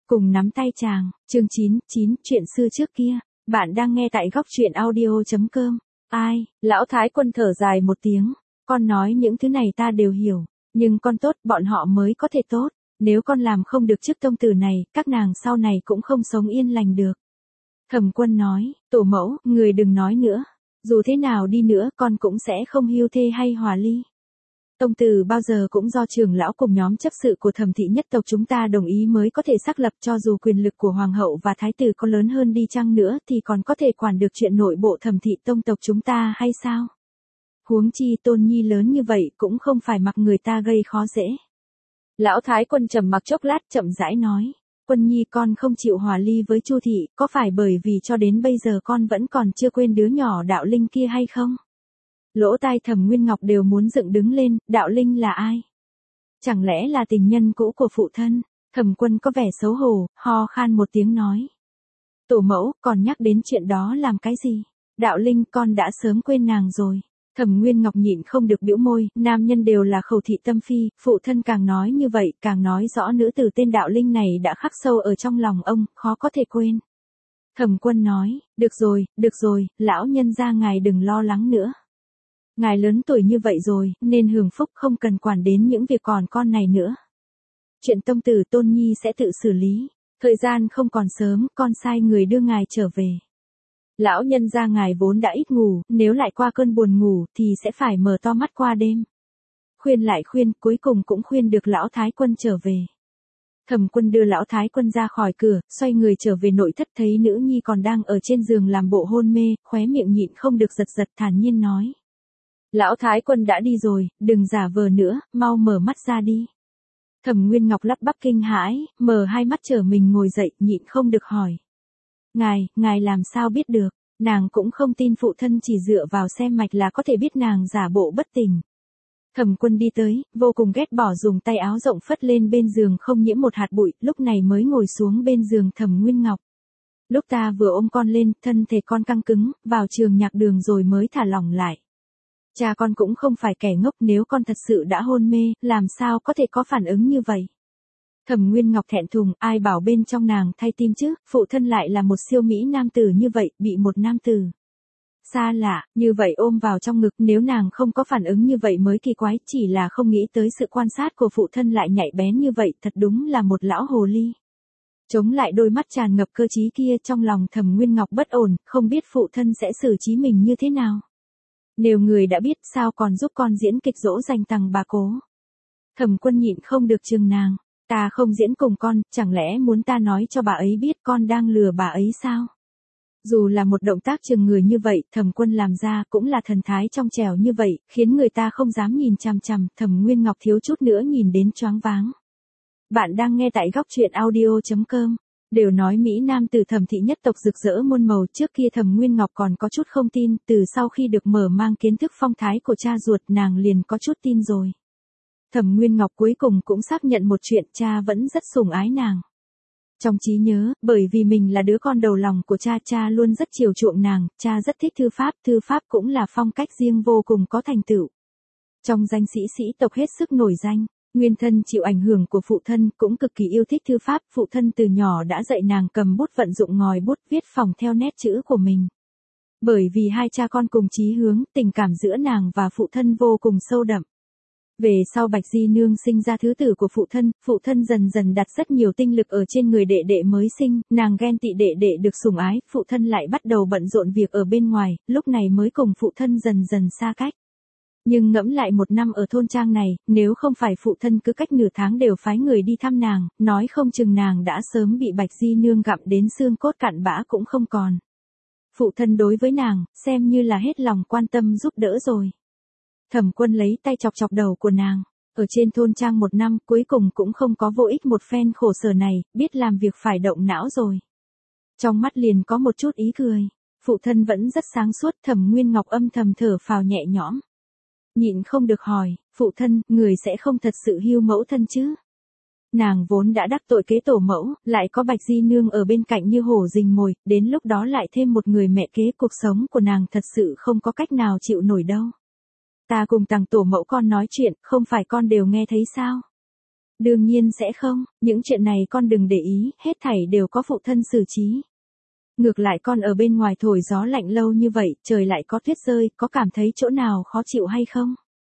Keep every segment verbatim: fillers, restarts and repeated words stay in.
cùng nắm tay chàng, chương chín, chín, chuyện xưa trước kia, bạn đang nghe tại góc truyện audio.com, ai, lão thái quân thở dài một tiếng, con nói những thứ này ta đều hiểu, nhưng con tốt, bọn họ mới có thể tốt, nếu con làm không được chức tông tử này, các nàng sau này cũng không sống yên lành được. Thẩm Quân nói, tổ mẫu, người đừng nói nữa, dù thế nào đi nữa con cũng sẽ không hưu thê hay hòa ly. Tông tử bao giờ cũng do trưởng lão cùng nhóm chấp sự của Thẩm thị nhất tộc chúng ta đồng ý mới có thể xác lập, cho dù quyền lực của hoàng hậu và thái tử có lớn hơn đi chăng nữa thì còn có thể quản được chuyện nội bộ Thẩm thị tông tộc chúng ta hay sao? Huống chi Tôn Nhi lớn như vậy cũng không phải mặc người ta gây khó dễ. Lão thái quân trầm mặc chốc lát chậm rãi nói, Quân Nhi con không chịu hòa ly với Chu thị, có phải bởi vì cho đến bây giờ con vẫn còn chưa quên đứa nhỏ Đạo Linh kia hay không? Lỗ tai Thẩm Nguyên Ngọc đều muốn dựng đứng lên, Đạo Linh là ai? Chẳng lẽ là tình nhân cũ của phụ thân? Thẩm Quân có vẻ xấu hổ, ho khan một tiếng nói. Tổ mẫu, còn nhắc đến chuyện đó làm cái gì? Đạo Linh con đã sớm quên nàng rồi. Thẩm Nguyên Ngọc nhịn không được bĩu môi, nam nhân đều là khẩu thị tâm phi, phụ thân càng nói như vậy, càng nói rõ nữ tử tên Đạo Linh này đã khắc sâu ở trong lòng ông, khó có thể quên. Thẩm Quân nói, được rồi, được rồi, lão nhân gia ngài đừng lo lắng nữa. Ngài lớn tuổi như vậy rồi, nên hưởng phúc không cần quản đến những việc còn con này nữa. Chuyện tông tử Tôn Nhi sẽ tự xử lý, thời gian không còn sớm, con sai người đưa ngài trở về. Lão nhân gia ngài vốn đã ít ngủ, nếu lại qua cơn buồn ngủ thì sẽ phải mở to mắt qua đêm. Khuyên lại khuyên, cuối cùng cũng khuyên được lão thái quân trở về. Thẩm Quân đưa lão thái quân ra khỏi cửa, xoay người trở về nội thất, thấy nữ nhi còn đang ở trên giường làm bộ hôn mê, khóe miệng nhịn không được giật giật, thản nhiên nói. Lão thái quân đã đi rồi, đừng giả vờ nữa, mau mở mắt ra đi. Thẩm Nguyên Ngọc lắp bắp kinh hãi, mở hai mắt trở mình ngồi dậy, nhịn không được hỏi. Ngài, ngài làm sao biết được, nàng cũng không tin phụ thân chỉ dựa vào xem mạch là có thể biết nàng giả bộ bất tỉnh. Thẩm Quân đi tới, vô cùng ghét bỏ dùng tay áo rộng phất lên bên giường không nhiễm một hạt bụi, lúc này mới ngồi xuống bên giường Thẩm Nguyên Ngọc. Lúc ta vừa ôm con lên, thân thể con căng cứng, vào trường nhạc đường rồi mới thả lỏng lại. Cha con cũng không phải kẻ ngốc, nếu con thật sự đã hôn mê, làm sao có thể có phản ứng như vậy. Thẩm Nguyên Ngọc thẹn thùng, ai bảo bên trong nàng thay tim chứ, phụ thân lại là một siêu mỹ nam tử như vậy, bị một nam tử xa lạ, như vậy ôm vào trong ngực, nếu nàng không có phản ứng như vậy mới kỳ quái, chỉ là không nghĩ tới sự quan sát của phụ thân lại nhạy bén như vậy, thật đúng là một lão hồ ly. Chống lại đôi mắt tràn ngập cơ trí kia, trong lòng Thẩm Nguyên Ngọc bất ổn, không biết phụ thân sẽ xử trí mình như thế nào. Nếu người đã biết, sao còn giúp con diễn kịch dỗ dành tằng bà cố. Thẩm Quân nhịn không được chừng nàng. Ta không diễn cùng con, chẳng lẽ muốn ta nói cho bà ấy biết con đang lừa bà ấy sao? Dù là một động tác chừng người như vậy, Thẩm Quân làm ra cũng là thần thái trong trẻo như vậy, khiến người ta không dám nhìn chằm chằm, Thẩm Nguyên Ngọc thiếu chút nữa nhìn đến choáng váng. Bạn đang nghe tại góc truyện audio.com. Đều nói Mỹ Nam từ Thẩm thị nhất tộc rực rỡ muôn màu, trước kia Thẩm Nguyên Ngọc còn có chút không tin, từ sau khi được mở mang kiến thức phong thái của cha ruột nàng liền có chút tin rồi. Thẩm Nguyên Ngọc cuối cùng cũng xác nhận một chuyện, cha vẫn rất sủng ái nàng. Trong trí nhớ, bởi vì mình là đứa con đầu lòng của cha, cha luôn rất chiều chuộng nàng, cha rất thích thư pháp, thư pháp cũng là phong cách riêng vô cùng có thành tựu. Trong danh sĩ sĩ tộc hết sức nổi danh, nguyên thân chịu ảnh hưởng của phụ thân cũng cực kỳ yêu thích thư pháp, phụ thân từ nhỏ đã dạy nàng cầm bút vận dụng ngòi bút viết phỏng theo nét chữ của mình. Bởi vì hai cha con cùng chí hướng, tình cảm giữa nàng và phụ thân vô cùng sâu đậm. Về sau Bạch Di Nương sinh ra thứ tử của phụ thân, phụ thân dần dần đặt rất nhiều tinh lực ở trên người đệ đệ mới sinh, nàng ghen tị đệ đệ được sủng ái, phụ thân lại bắt đầu bận rộn việc ở bên ngoài, lúc này mới cùng phụ thân dần dần xa cách. Nhưng ngẫm lại một năm ở thôn trang này, nếu không phải phụ thân cứ cách nửa tháng đều phái người đi thăm nàng, nói không chừng nàng đã sớm bị Bạch Di Nương gặm đến xương cốt cặn bã cũng không còn. Phụ thân đối với nàng, xem như là hết lòng quan tâm giúp đỡ rồi. Thẩm Quân lấy tay chọc chọc đầu của nàng, ở trên thôn trang một năm cuối cùng cũng không có vô ích một phen khổ sở này, biết làm việc phải động não rồi. Trong mắt liền có một chút ý cười, phụ thân vẫn rất sáng suốt, Thẩm Nguyên Ngọc âm thầm thở phào nhẹ nhõm. Nhịn không được hỏi, phụ thân, người sẽ không thật sự hiu mẫu thân chứ? Nàng vốn đã đắc tội kế tổ mẫu, lại có Bạch Di Nương ở bên cạnh như hổ rình mồi, đến lúc đó lại thêm một người mẹ kế, cuộc sống của nàng thật sự không có cách nào chịu nổi đâu. Ta cùng tằng tổ mẫu con nói chuyện, không phải con đều nghe thấy sao? Đương nhiên sẽ không, những chuyện này con đừng để ý, hết thảy đều có phụ thân xử trí. Ngược lại con ở bên ngoài thổi gió lạnh lâu như vậy, trời lại có tuyết rơi, có cảm thấy chỗ nào khó chịu hay không?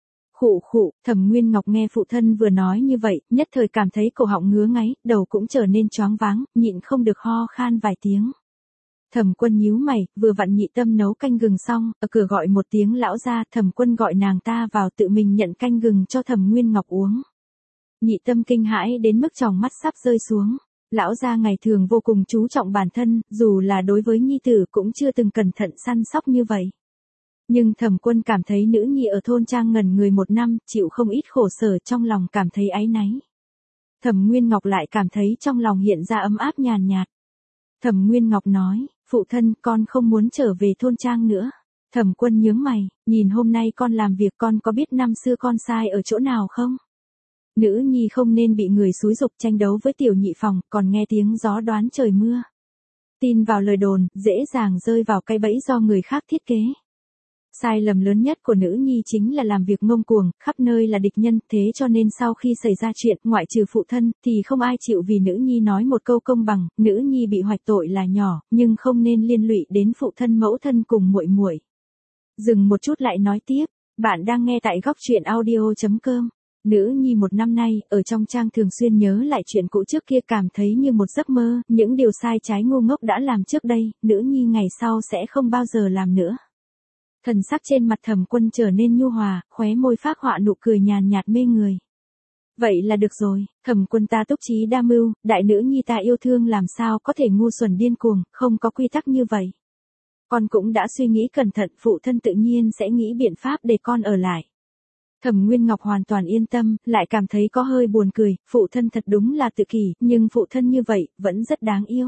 Khụ khụ, Thẩm Nguyên Ngọc nghe phụ thân vừa nói như vậy, nhất thời cảm thấy cổ họng ngứa ngáy, đầu cũng trở nên choáng váng, nhịn không được ho khan vài tiếng. Thẩm Quân nhíu mày, vừa vặn Nhị Tâm nấu canh gừng xong, ở cửa gọi một tiếng lão ra, Thẩm Quân gọi nàng ta vào tự mình nhận canh gừng cho Thẩm Nguyên Ngọc uống. Nhị Tâm kinh hãi đến mức tròng mắt sắp rơi xuống. Lão gia ngày thường vô cùng chú trọng bản thân, dù là đối với nhi tử cũng chưa từng cẩn thận săn sóc như vậy. Nhưng Thẩm Quân cảm thấy nữ nhi ở thôn trang ngẩn người một năm, chịu không ít khổ sở, trong lòng cảm thấy áy náy. Thẩm Nguyên Ngọc lại cảm thấy trong lòng hiện ra ấm áp nhàn nhạt. Thẩm Nguyên Ngọc nói, phụ thân, con không muốn trở về thôn trang nữa. Thẩm Quân nhướng mày, nhìn hôm nay con làm việc, con có biết năm xưa con sai ở chỗ nào không? Nữ nhi không nên bị người xúi giục tranh đấu với tiểu nhị phòng, còn nghe tiếng gió đoán trời mưa. Tin vào lời đồn, dễ dàng rơi vào cái bẫy do người khác thiết kế. Sai lầm lớn nhất của nữ nhi chính là làm việc ngông cuồng, khắp nơi là địch nhân, thế cho nên sau khi xảy ra chuyện, ngoại trừ phụ thân, thì không ai chịu vì nữ nhi nói một câu công bằng, nữ nhi bị hoạch tội là nhỏ, nhưng không nên liên lụy đến phụ thân mẫu thân cùng muội muội. Dừng một chút lại nói tiếp, bạn đang nghe tại góc truyện audio chấm com. Nữ nhi một năm nay, ở trong trang thường xuyên nhớ lại chuyện cũ trước kia, cảm thấy như một giấc mơ, những điều sai trái ngu ngốc đã làm trước đây, nữ nhi ngày sau sẽ không bao giờ làm nữa. Thần sắc trên mặt Thẩm Quân trở nên nhu hòa, khóe môi phác họa nụ cười nhàn nhạt mê người. Vậy là được rồi, Thẩm Quân ta túc trí đa mưu, đại nữ nhi ta yêu thương làm sao có thể ngu xuẩn điên cuồng, không có quy tắc như vậy. Con cũng đã suy nghĩ cẩn thận, phụ thân tự nhiên sẽ nghĩ biện pháp để con ở lại. Thẩm Nguyên Ngọc hoàn toàn yên tâm, lại cảm thấy có hơi buồn cười, phụ thân thật đúng là tự kỷ, nhưng phụ thân như vậy, vẫn rất đáng yêu.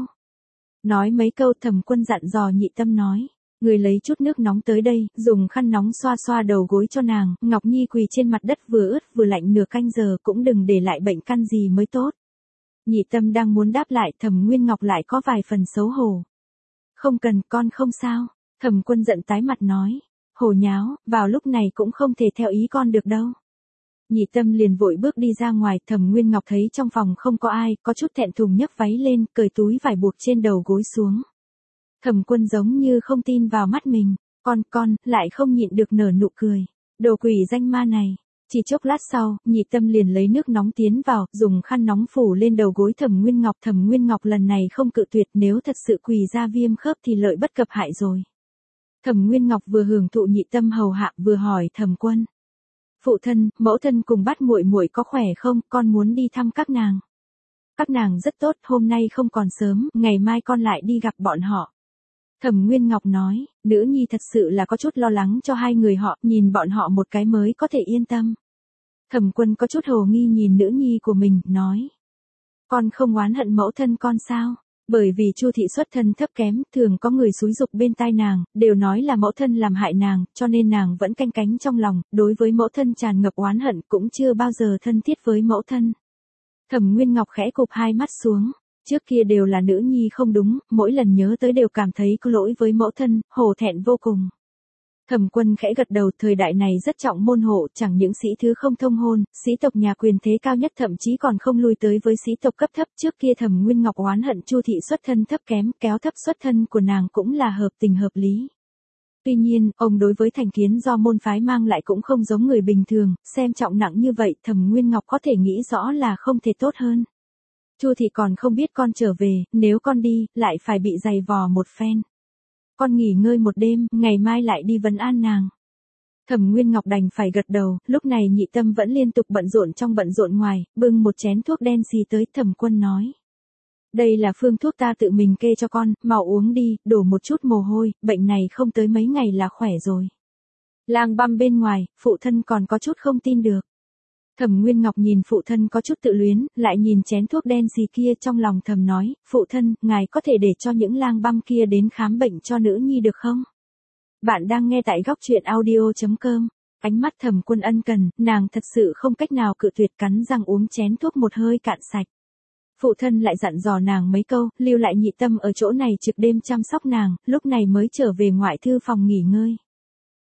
Nói mấy câu Thẩm Quân dặn dò Nhị Tâm nói, người lấy chút nước nóng tới đây, dùng khăn nóng xoa xoa đầu gối cho nàng, Ngọc Nhi quỳ trên mặt đất vừa ướt vừa lạnh nửa canh giờ, cũng đừng để lại bệnh căn gì mới tốt. Nhị Tâm đang muốn đáp lại, Thẩm Nguyên Ngọc lại có vài phần xấu hổ. Không cần, con không sao. Thẩm Quân giận tái mặt nói. Hồ nháo, vào lúc này cũng không thể theo ý con được đâu. Nhị Tâm liền vội bước đi ra ngoài, Thẩm Nguyên Ngọc thấy trong phòng không có ai, có chút thẹn thùng nhấc váy lên, cởi túi vải buộc trên đầu gối xuống. Thẩm Quân giống như không tin vào mắt mình, con con, lại không nhịn được nở nụ cười. Đồ quỷ danh ma này. Chỉ chốc lát sau, Nhị Tâm liền lấy nước nóng tiến vào, dùng khăn nóng phủ lên đầu gối Thẩm Nguyên Ngọc. Thẩm Nguyên Ngọc lần này không cự tuyệt, nếu thật sự quỳ ra viêm khớp thì lợi bất cập hại rồi. Thẩm Nguyên Ngọc vừa hưởng thụ Nhị Tâm hầu hạ, vừa hỏi Thẩm Quân. Phụ thân, mẫu thân cùng Bát muội muội có khỏe không, con muốn đi thăm các nàng. Các nàng rất tốt, hôm nay không còn sớm, ngày mai con lại đi gặp bọn họ. Thẩm Nguyên Ngọc nói, nữ nhi thật sự là có chút lo lắng cho hai người họ, nhìn bọn họ một cái mới có thể yên tâm. Thẩm Quân có chút hồ nghi nhìn nữ nhi của mình, nói. Con không oán hận mẫu thân con sao? Bởi vì Chu thị xuất thân thấp kém, thường có người xúi giục bên tai nàng, đều nói là mẫu thân làm hại nàng, cho nên nàng vẫn canh cánh trong lòng, đối với mẫu thân tràn ngập oán hận, cũng chưa bao giờ thân thiết với mẫu thân. Thẩm Nguyên Ngọc khẽ cụp hai mắt xuống, trước kia đều là nữ nhi không đúng, mỗi lần nhớ tới đều cảm thấy có lỗi với mẫu thân, hổ thẹn vô cùng. Thẩm Quân khẽ gật đầu, thời đại này rất trọng môn hộ, chẳng những sĩ thứ không thông hôn, sĩ tộc nhà quyền thế cao nhất thậm chí còn không lui tới với sĩ tộc cấp thấp. Trước kia Thẩm Nguyên Ngọc oán hận Chu thị xuất thân thấp kém, kéo thấp xuất thân của nàng cũng là hợp tình hợp lý. Tuy nhiên, ông đối với thành kiến do môn phái mang lại cũng không giống người bình thường, xem trọng nặng như vậy, Thẩm Nguyên Ngọc có thể nghĩ rõ là không thể tốt hơn. Chu thị còn không biết con trở về, nếu con đi, lại phải bị giày vò một phen. Con nghỉ ngơi một đêm, ngày mai lại đi vấn an nàng. Thẩm Nguyên Ngọc đành phải gật đầu, lúc này Nhị Tâm vẫn liên tục bận rộn trong bận rộn ngoài, bưng một chén thuốc đen xì tới. Thẩm Quân nói. Đây là phương thuốc ta tự mình kê cho con, mau uống đi, đổ một chút mồ hôi, bệnh này không tới mấy ngày là khỏe rồi. Lang băm bên ngoài, phụ thân còn có chút không tin được. Thẩm Nguyên Ngọc nhìn phụ thân có chút tự luyến, lại nhìn chén thuốc đen xì kia, trong lòng thầm nói, phụ thân, ngài có thể để cho những lang băm kia đến khám bệnh cho nữ nhi được không? Bạn đang nghe tại góc truyện audio chấm com. Ánh mắt Thẩm Quân ân cần, nàng thật sự không cách nào cự tuyệt, cắn răng uống chén thuốc một hơi cạn sạch. Phụ thân lại dặn dò nàng mấy câu, lưu lại Nhị Tâm ở chỗ này trực đêm chăm sóc nàng, lúc này mới trở về ngoại thư phòng nghỉ ngơi.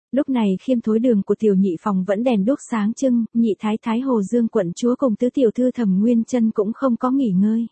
Lúc này khiêm thối đường của tiểu nhị phòng vẫn đèn đuốc sáng trưng, nhị thái thái Hồ Dương quận chúa cùng tứ tiểu thư Thẩm Nguyên Chân cũng không có nghỉ ngơi.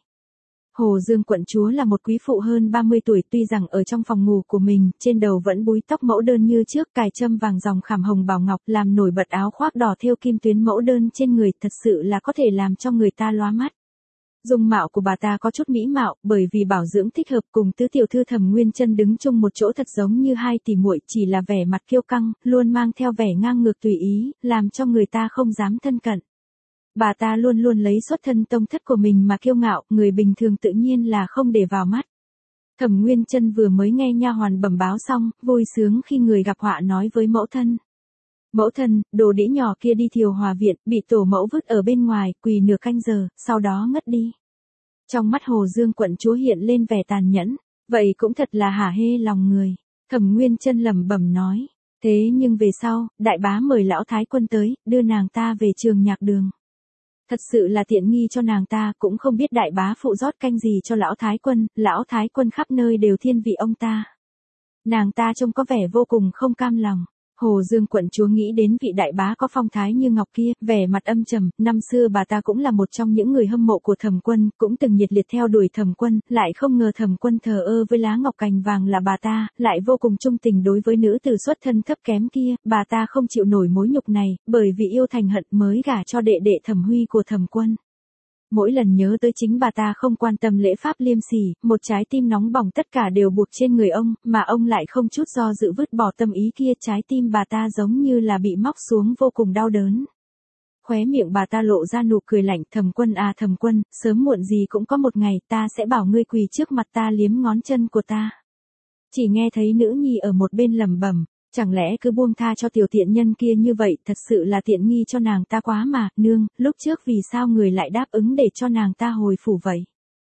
Hồ Dương quận chúa là một quý phụ hơn ba mươi tuổi, tuy rằng ở trong phòng ngủ của mình, trên đầu vẫn búi tóc mẫu đơn như trước, cài châm vàng dòng khảm hồng bảo ngọc, làm nổi bật áo khoác đỏ thêu kim tuyến mẫu đơn trên người, thật sự là có thể làm cho người ta lóa mắt. Dung mạo của bà ta có chút mỹ mạo, bởi vì bảo dưỡng thích hợp, cùng tứ tiểu thư Thẩm Nguyên Chân đứng chung một chỗ thật giống như hai tỷ muội, chỉ là vẻ mặt kiêu căng, luôn mang theo vẻ ngang ngược tùy ý, làm cho người ta không dám thân cận. Bà ta luôn luôn lấy xuất thân tông thất của mình mà kiêu ngạo, người bình thường tự nhiên là không để vào mắt. Thẩm Nguyên Chân vừa mới nghe nha hoàn bẩm báo xong, vui sướng khi người gặp họa nói với mẫu thân. Mẫu thân, đồ đĩ nhỏ kia đi Thiều Hòa viện, bị tổ mẫu vứt ở bên ngoài, quỳ nửa canh giờ, sau đó ngất đi. Trong mắt Hồ Dương quận chúa hiện lên vẻ tàn nhẫn, vậy cũng thật là hả hê lòng người. Thẩm Nguyên Chân lẩm bẩm nói, thế nhưng về sau, đại bá mời lão thái quân tới, đưa nàng ta về trường nhạc đường. Thật sự là tiện nghi cho nàng ta, cũng không biết đại bá phụ rót canh gì cho lão thái quân, lão thái quân khắp nơi đều thiên vị ông ta. Nàng ta trông có vẻ vô cùng không cam lòng. Hồ Dương quận chúa nghĩ đến vị đại bá có phong thái như ngọc kia, vẻ mặt âm trầm, năm xưa bà ta cũng là một trong những người hâm mộ của Thẩm Quân, cũng từng nhiệt liệt theo đuổi Thẩm Quân, lại không ngờ Thẩm Quân thờ ơ với lá ngọc cành vàng là bà ta, lại vô cùng trung tình đối với nữ tử xuất thân thấp kém kia, bà ta không chịu nổi mối nhục này, bởi vì yêu thành hận mới gả cho đệ đệ Thẩm Huy của Thẩm Quân. Mỗi lần nhớ tới chính bà ta không quan tâm lễ pháp liêm sỉ, một trái tim nóng bỏng tất cả đều buộc trên người ông, mà ông lại không chút do dự vứt bỏ tâm ý kia, trái tim bà ta giống như là bị móc xuống vô cùng đau đớn. Khóe miệng bà ta lộ ra nụ cười lạnh, Thẩm Quân à Thẩm Quân, sớm muộn gì cũng có một ngày ta sẽ bảo ngươi quỳ trước mặt ta liếm ngón chân của ta. Chỉ nghe thấy nữ nhi ở một bên lẩm bẩm. Chẳng lẽ cứ buông tha cho tiểu tiện nhân kia như vậy, thật sự là tiện nghi cho nàng ta quá mà, nương, lúc trước vì sao người lại đáp ứng để cho nàng ta hồi phủ vậy?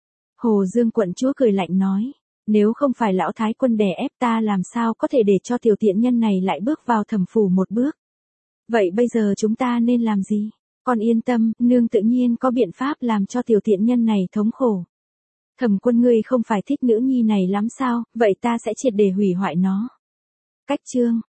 Hồ Dương quận chúa cười lạnh nói, nếu không phải lão thái quân đè ép ta làm sao có thể để cho tiểu tiện nhân này lại bước vào thẩm phủ một bước? Vậy bây giờ chúng ta nên làm gì? Con yên tâm, nương tự nhiên có biện pháp làm cho tiểu tiện nhân này thống khổ. Thẩm Quân ngươi không phải thích nữ nhi này lắm sao, vậy ta sẽ triệt để hủy hoại nó. Cách chương